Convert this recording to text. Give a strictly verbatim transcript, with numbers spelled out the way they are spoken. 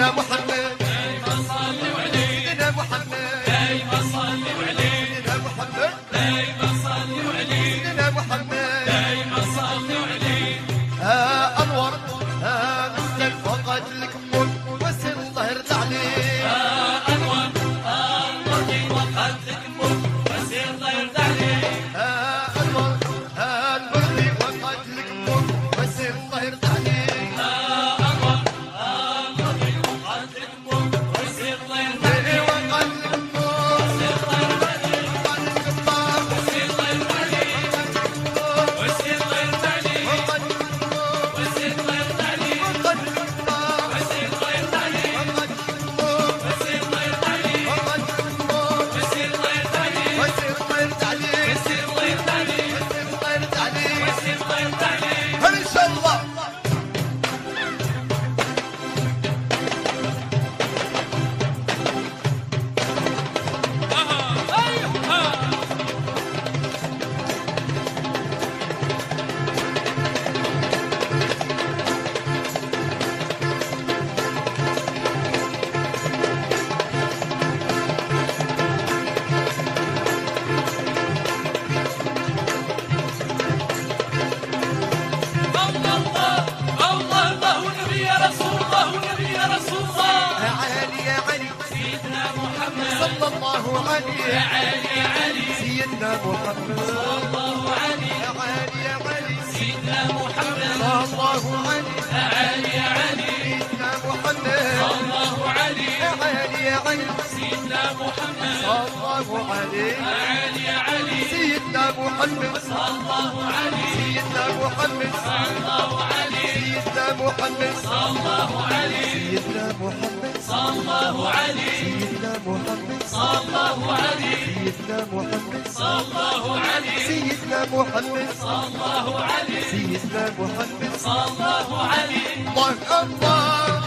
سيدنا محمد دايما صلوا عليه سيدنا محمد دايما صلوا عليه سيدنا محمد دايما صلوا عليه سيدنا محمد دايما صلوا عليه ها انور ها نزل فقد الكمون وسل الله يرضى عليه ها انور ها المرضي وقد الكمون وسير الله يرضى عليه ها انور ها المرضي وقد الكمون وسل الله يرضى عليه ها انور ها المرضي وقد الكمون وسير الله يرضى عليه وقد الكمون وسير الله يرضى عليه وقد الكمون وسير الله يرضى عليه وسير الله يرضى عليه وقد الكمون وسير الله يرضى عليه وقد الكمون وسير الله يرضى عليه وقد الكمون وسير الله يرضى عليه وقد الكمون وسير الله يرضى عليه وسير الله يرضى عليه وسير الله يرضى عليه وسير الله يرضى عليه وسير الله يرضى عليه هل ان شاء الله الله الله الله نبي يا رسول الله نبي يا رسول الله يا علي يا علي سيدنا محمد صلى الله عليه يا علي يا علي سيدنا محمد صلى الله عليه يا علي يا علي سيدنا محمد صلى الله عليه يا علي يا علي سيدنا محمد صلى الله عليه يا علي يا علي سيدنا محمد صلى الله عليه يا علي يا علي سيدنا محمد صلى الله عليه سيدنا محمد صلى الله عليه سيدنا محمد صلى الله عليه سيدنا محمد صلى الله عليه سيدنا محمد صلى الله عليه سيدنا محمد صلى الله عليه سيدنا محمد صلى الله عليه سيدنا محمد صلى الله عليه الله الله